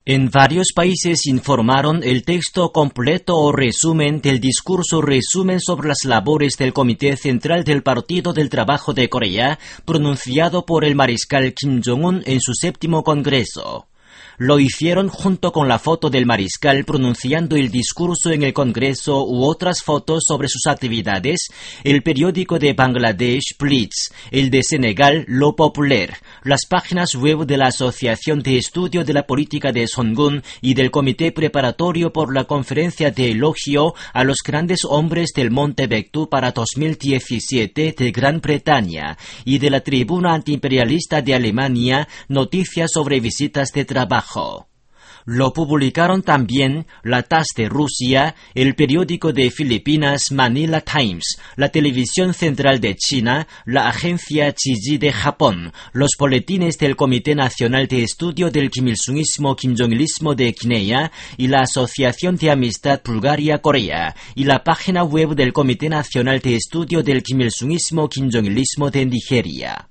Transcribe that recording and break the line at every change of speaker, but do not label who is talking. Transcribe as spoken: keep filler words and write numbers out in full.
En varios países informaron el texto completo o resumen del discurso resumen sobre las labores del Comité Central del Partido del Trabajo de Corea, pronunciado por el mariscal Kim Jong-un en su séptimo congreso. Lo hicieron junto con la foto del mariscal pronunciando el discurso en el Congreso u otras fotos sobre sus actividades, el periódico de Bangladesh, Blitz, el de Senegal, Lo Populaire, las páginas web de la Asociación de Estudio de la Política de Songun y del Comité Preparatorio por la Conferencia de Elogio a los Grandes Hombres del Monte Baekdu para dos mil diecisiete de Gran Bretaña y de la Tribuna Antiimperialista de Alemania, noticias sobre visitas de trabajo. Lo publicaron también la T A S S de Rusia, el periódico de Filipinas Manila Times, la televisión central de China, la agencia Chiji de Japón, los boletines del Comité Nacional de Estudio del Kim Il-sungismo Kim Jong-ilismo de Guinea y la Asociación de Amistad Bulgaria-Corea, y la página web del Comité Nacional de Estudio del Kim Il-sungismo Kim Jong-ilismo de Nigeria.